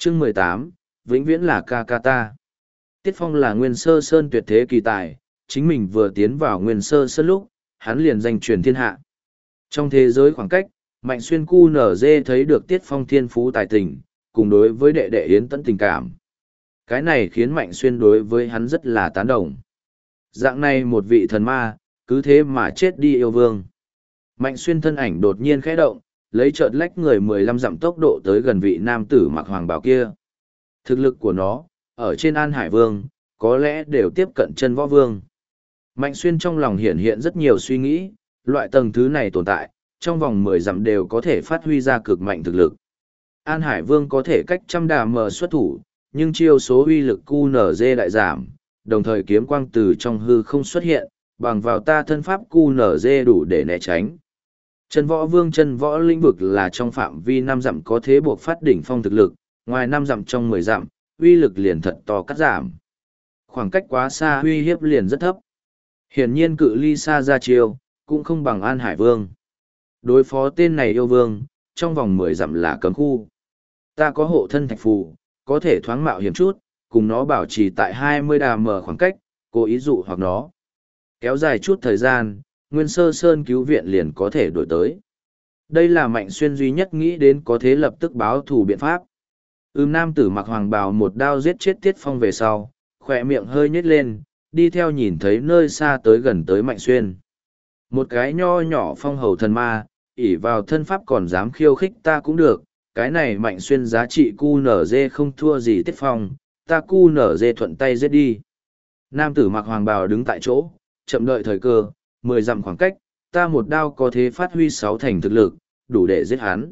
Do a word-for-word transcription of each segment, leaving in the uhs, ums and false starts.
Chương mười tám, vĩnh viễn là ca ca ta. Tiết Phong là Nguyên Sơ Sơn tuyệt thế kỳ tài, chính mình vừa tiến vào Nguyên Sơ Sơn lúc, hắn liền danh truyền thiên hạ. Trong thế giới khoảng cách, Mạnh Xuyên cu nở dê thấy được Tiết Phong thiên phú tài tình, cùng đối với đệ đệ Yến Tẫn tình cảm. Cái này khiến Mạnh Xuyên đối với hắn rất là tán đồng. Dạng này một vị thần ma, cứ thế mà chết đi yêu vương. Mạnh Xuyên thân ảnh đột nhiên khẽ động, lấy chợt lách người mười lăm dặm tốc độ tới gần vị nam tử mặc hoàng bào kia. Thực lực của nó, ở trên An Hải Vương, có lẽ đều tiếp cận chân võ vương. Mạnh Xuyên trong lòng hiện hiện rất nhiều suy nghĩ, loại tầng thứ này tồn tại, trong vòng mười dặm đều có thể phát huy ra cực mạnh thực lực. An Hải Vương có thể cách trăm đà mờ xuất thủ, nhưng chiêu số uy lực cu nở dê đại giảm, đồng thời kiếm quang từ trong hư không xuất hiện, bằng vào ta thân pháp cu nở dê đủ để né tránh. Chân võ vương chân võ lĩnh vực là trong phạm vi năm dặm có thế buộc phát đỉnh phong thực lực, ngoài năm dặm trong mười dặm, uy lực liền thật to cắt giảm. Khoảng cách quá xa uy hiếp liền rất thấp. Hiển nhiên cự ly xa ra chiêu, cũng không bằng An Hải Vương. Đối phó tên này yêu vương, trong vòng mười dặm là cấm khu. Ta có hộ thân thạch phù, có thể thoáng mạo hiểm chút, cùng nó bảo trì tại hai mươi đà mở khoảng cách, cố ý dụ hoặc nó. Kéo dài chút thời gian, Nguyên Sơ Sơn cứu viện liền có thể đổi tới. Đây là Mạnh Xuyên duy nhất nghĩ đến có thể lập tức báo thù biện pháp. Ưm nam tử mặc hoàng bào một đao giết chết Tiết Phong về sau, khỏe miệng hơi nhếch lên, đi theo nhìn thấy nơi xa tới gần tới Mạnh Xuyên. Một cái nho nhỏ phong hầu thần ma, ỷ vào thân pháp còn dám khiêu khích ta cũng được, cái này Mạnh Xuyên giá trị cu nở dê không thua gì Tiết Phong, ta cu nở dê thuận tay giết đi. Nam tử mặc hoàng bào đứng tại chỗ, chậm đợi thời cơ, mười dặm khoảng cách, ta một đao có thể phát huy sáu thành thực lực, đủ để giết hắn.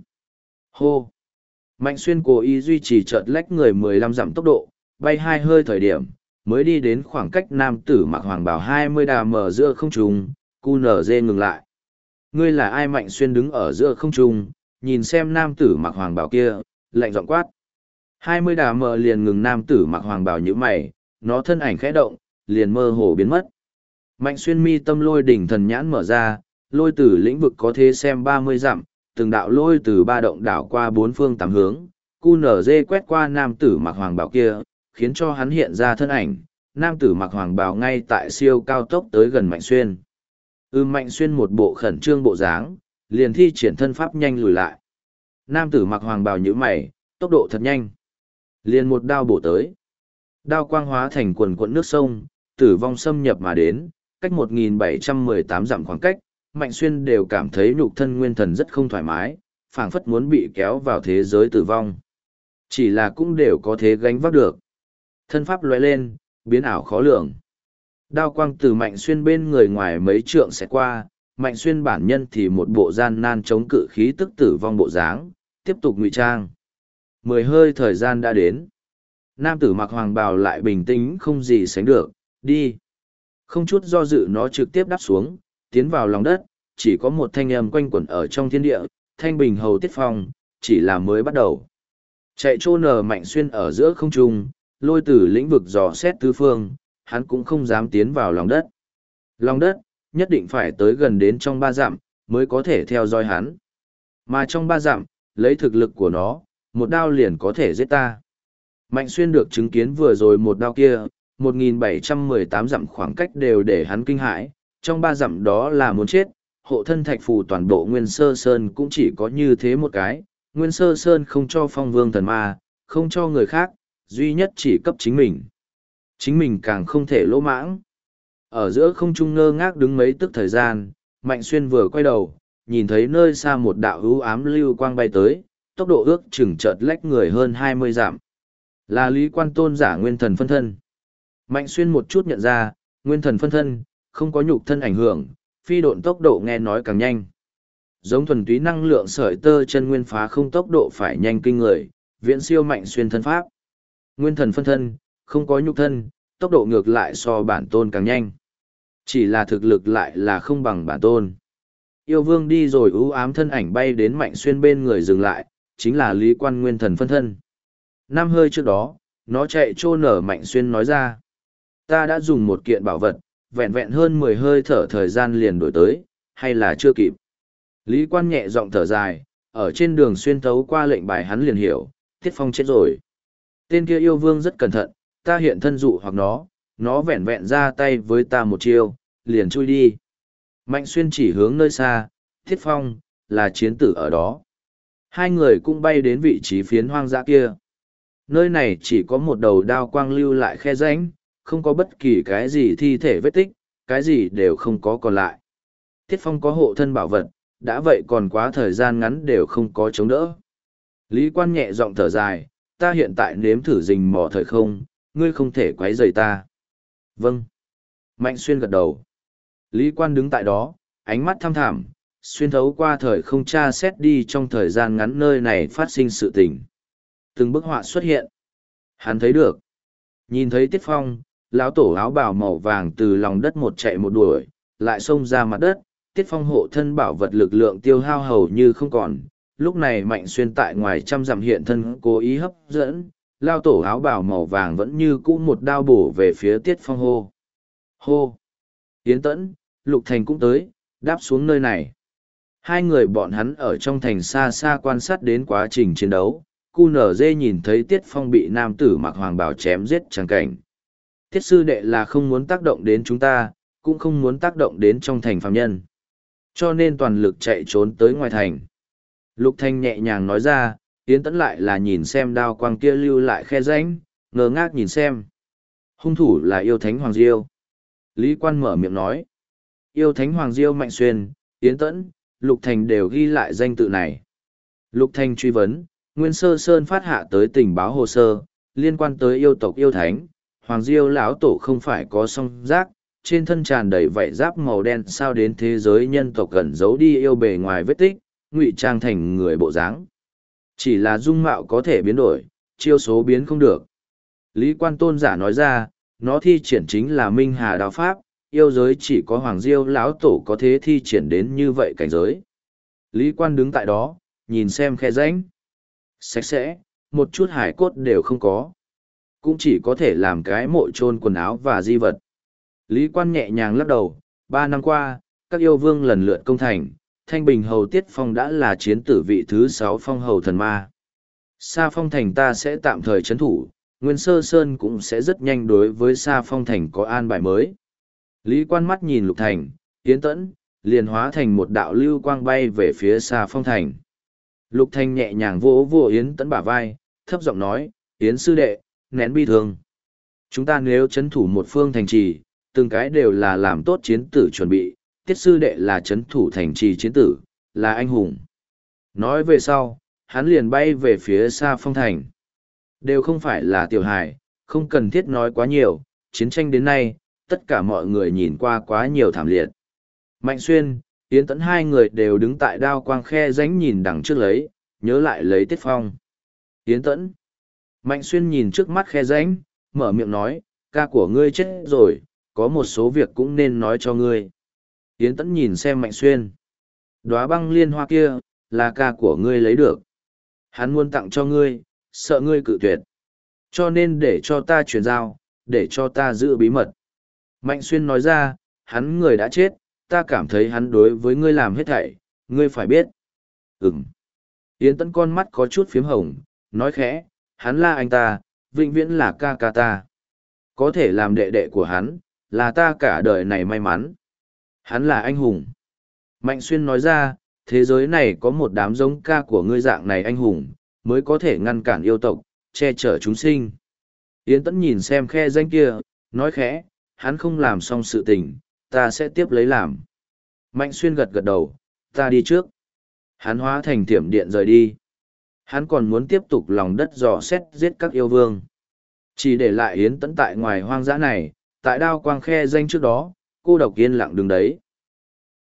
Hô! Mạnh Xuyên cố ý duy trì chợt lách người mười lăm dặm tốc độ, bay hai hơi thời điểm, mới đi đến khoảng cách nam tử mặc hoàng bào hai mươi đà mở giữa không trung, cu nở dê ngừng lại. Ngươi là ai? Mạnh Xuyên đứng ở giữa không trung, nhìn xem nam tử mặc hoàng bào kia, lạnh giọng quát. hai mươi đà mở liền ngừng nam tử mặc hoàng bào như mày, nó thân ảnh khẽ động, liền mơ hồ biến mất. Mạnh Xuyên mi tâm lôi đỉnh thần nhãn mở ra, lôi tử lĩnh vực có thể xem ba mươi dặm, từng đạo lôi từ ba động đảo qua bốn phương tám hướng, cu nở dê quét qua nam tử mặc hoàng bào kia, khiến cho hắn hiện ra thân ảnh, nam tử mặc hoàng bào ngay tại siêu cao tốc tới gần Mạnh Xuyên. Ư Mạnh Xuyên một bộ khẩn trương bộ dáng, liền thi triển thân pháp nhanh lùi lại. Nam tử mặc hoàng bào nhíu mày, tốc độ thật nhanh. Liền một đao bổ tới. Đao quang hóa thành quần quận nước sông, tử vong xâm nhập mà đến, cách một nghìn bảy trăm mười tám dặm khoảng cách, Mạnh Xuyên đều cảm thấy nhục thân nguyên thần rất không thoải mái, phảng phất muốn bị kéo vào thế giới tử vong. Chỉ là cũng đều có thể gánh vác được. Thân pháp lóe lên, biến ảo khó lường. Đao quang từ Mạnh Xuyên bên người ngoài mấy trượng sẽ qua, Mạnh Xuyên bản nhân thì một bộ gian nan chống cự khí tức tử vong bộ dáng, tiếp tục ngụy trang. Mười hơi thời gian đã đến. Nam tử mặc hoàng bào lại bình tĩnh không gì sánh được, đi. Không chút do dự nó trực tiếp đáp xuống, tiến vào lòng đất, chỉ có một thanh âm quanh quẩn ở trong thiên địa, thanh bình hầu Tiết Phong, chỉ là mới bắt đầu. Chạy trô nở Mạnh Xuyên ở giữa không trung, lôi tử lĩnh vực dò xét tứ phương, hắn cũng không dám tiến vào lòng đất. Lòng đất, nhất định phải tới gần đến trong ba dặm, mới có thể theo dõi hắn. Mà trong ba dặm, lấy thực lực của nó, một đao liền có thể giết ta. Mạnh Xuyên được chứng kiến vừa rồi một đao kia, một nghìn bảy trăm mười tám dặm khoảng cách đều để hắn kinh hãi, trong ba dặm đó là muốn chết, hộ thân thạch phù toàn bộ Nguyên Sơ Sơn cũng chỉ có như thế một cái, Nguyên Sơ Sơn không cho phong vương thần ma, không cho người khác, duy nhất chỉ cấp chính mình. Chính mình càng không thể lỗ mãng. Ở giữa không trung ngơ ngác đứng mấy tức thời gian, Mạnh Xuyên vừa quay đầu, nhìn thấy nơi xa một đạo hữu ám lưu quang bay tới, tốc độ ước chừng chợt lách người hơn hai mươi dặm. Là Lý Quan Tôn giả nguyên thần phân thân. Mạnh Xuyên một chút nhận ra, nguyên thần phân thân, không có nhục thân ảnh hưởng, phi độn tốc độ nghe nói càng nhanh. Giống thuần túy năng lượng sợi tơ chân nguyên phá không tốc độ phải nhanh kinh người, viễn siêu Mạnh Xuyên thân pháp. Nguyên thần phân thân, không có nhục thân, tốc độ ngược lại so bản tôn càng nhanh. Chỉ là thực lực lại là không bằng bản tôn. Yêu vương đi rồi ưu ám thân ảnh bay đến Mạnh Xuyên bên người dừng lại, chính là Lý Quan nguyên thần phân thân. Năm hơi trước đó, nó chạy trô nở Mạnh Xuyên nói ra. Ta đã dùng một kiện bảo vật, vẹn vẹn hơn mười hơi thở thời gian liền đổi tới, hay là chưa kịp. Lý Quan nhẹ giọng thở dài, ở trên đường xuyên thấu qua lệnh bài hắn liền hiểu, Tiết Phong chết rồi. Tên kia yêu vương rất cẩn thận, ta hiện thân dụ hoặc nó, nó vẹn vẹn ra tay với ta một chiêu, liền chui đi. Mạnh xuyên chỉ hướng nơi xa, Thiết Phong, là chiến tử ở đó. Hai người cũng bay đến vị trí phiến hoang dã kia. Nơi này chỉ có một đầu đao quang lưu lại khe rãnh, không có bất kỳ cái gì thi thể vết tích, cái gì đều không có còn lại. Thiết Phong có hộ thân bảo vật, đã vậy còn quá thời gian ngắn đều không có chống đỡ. Lý Quan nhẹ giọng thở dài, ta hiện tại nếm thử rình mò thời không, ngươi không thể quấy rầy ta. Vâng. Mạnh xuyên gật đầu. Lý Quan đứng tại đó, ánh mắt thăm thẳm, xuyên thấu qua thời không tra xét đi trong thời gian ngắn nơi này phát sinh sự tình. Từng bức họa xuất hiện. Hắn thấy được. Nhìn thấy Tiết Phong, lão tổ áo bào màu vàng từ lòng đất một chạy một đuổi, lại xông ra mặt đất, Tiết Phong hộ thân bảo vật lực lượng tiêu hao hầu như không còn. Lúc này Mạnh Xuyên tại ngoài trăm dặm hiện thân cố ý hấp dẫn, lão tổ áo bào màu vàng vẫn như cũ một đao bổ về phía Tiết Phong hô. Hô! Yến Tẫn, Lục Thành cũng tới, đáp xuống nơi này. Hai người bọn hắn ở trong thành xa xa quan sát đến quá trình chiến đấu, cu nở dê nhìn thấy Tiết Phong bị nam tử mặc hoàng bào chém giết chẳng cảnh. Tiết sư đệ là không muốn tác động đến chúng ta, cũng không muốn tác động đến trong thành phàm nhân. Cho nên toàn lực chạy trốn tới ngoài thành. Lục Thanh nhẹ nhàng nói ra, Yến Tẫn lại là nhìn xem đao quang kia lưu lại khe rãnh, ngơ ngác nhìn xem. Hung thủ là yêu thánh Hoàng Diêu. Lý Quan mở miệng nói. Yêu thánh Hoàng Diêu Mạnh Xuyên, Yến Tẫn, Lục Thành đều ghi lại danh tự này. Lục Thành truy vấn, Nguyên Sơ Sơn phát hạ tới tình báo hồ sơ, liên quan tới yêu tộc yêu thánh, Hoàng Diêu lão tổ không phải có song giác, trên thân tràn đầy vảy giáp màu đen sao đến thế giới nhân tộc gần giấu đi yêu bề ngoài vết tích, ngụy trang thành người bộ dáng. Chỉ là dung mạo có thể biến đổi, chiêu số biến không được. Lý Quan tôn giả nói ra, nó thi triển chính là Minh Hà Đao Pháp, yêu giới chỉ có Hoàng Diêu lão tổ có thế thi triển đến như vậy cảnh giới. Lý Quan đứng tại đó, nhìn xem khe rãnh. Sạch sẽ, một chút hải cốt đều không có. Cũng chỉ có thể làm cái mộ chôn quần áo và di vật. Lý Quan nhẹ nhàng lắc đầu, ba năm qua, các yêu vương lần lượt công thành, Thanh Bình Hầu Tiết Phong đã là chiến tử vị thứ sáu phong hầu thần ma. Sa Phong Thành ta sẽ tạm thời chấn thủ, Nguyên Sơ Sơn cũng sẽ rất nhanh đối với Sa Phong Thành có an bài mới. Lý Quan mắt nhìn Lục Thành, Yến Tẫn, liền hóa thành một đạo lưu quang bay về phía Sa Phong Thành. Lục Thành nhẹ nhàng vỗ vỗ Yến Tẫn bả vai, thấp giọng nói, Yến sư đệ, nén bi thương. Chúng ta nếu chấn thủ một phương thành trì, từng cái đều là làm tốt chiến tử chuẩn bị, Tiết sư đệ là chấn thủ thành trì chiến tử, là anh hùng. Nói về sau, hắn liền bay về phía Sa Phong Thành. Đều không phải là tiểu hài, không cần thiết nói quá nhiều, chiến tranh đến nay, tất cả mọi người nhìn qua quá nhiều thảm liệt. Mạnh Xuyên, Yến Tẫn hai người đều đứng tại đao quang khe rãnh nhìn đằng trước lấy, nhớ lại lấy Tiết Phong. Yến Tẫn. Mạnh Xuyên nhìn trước mắt khe rãnh, mở miệng nói, ca của ngươi chết rồi, có một số việc cũng nên nói cho ngươi. Yến Tẫn nhìn xem Mạnh Xuyên. Đóa băng liên hoa kia, là ca của ngươi lấy được. Hắn muốn tặng cho ngươi, sợ ngươi cự tuyệt. Cho nên để cho ta chuyển giao, để cho ta giữ bí mật. Mạnh Xuyên nói ra, hắn người đã chết, ta cảm thấy hắn đối với ngươi làm hết thảy, ngươi phải biết. Ừm. Yến Tẫn con mắt có chút phiếm hồng, nói khẽ, hắn là anh ta, vĩnh viễn là ca ca ta. Có thể làm đệ đệ của hắn, là ta cả đời này may mắn. Hắn là anh hùng. Mạnh Xuyên nói ra, thế giới này có một đám giống ca của ngươi dạng này anh hùng, mới có thể ngăn cản yêu tộc, che chở chúng sinh. Yến Tẫn nhìn xem khe danh kia, nói khẽ, hắn không làm xong sự tình, ta sẽ tiếp lấy làm. Mạnh Xuyên gật gật đầu, ta đi trước. Hắn hóa thành thiểm điện rời đi. Hắn còn muốn tiếp tục lòng đất dò xét giết các yêu vương. Chỉ để lại Yến Tẫn tại ngoài hoang dã này, tại đao quang khe danh trước đó, cô độc yên lặng đứng đấy.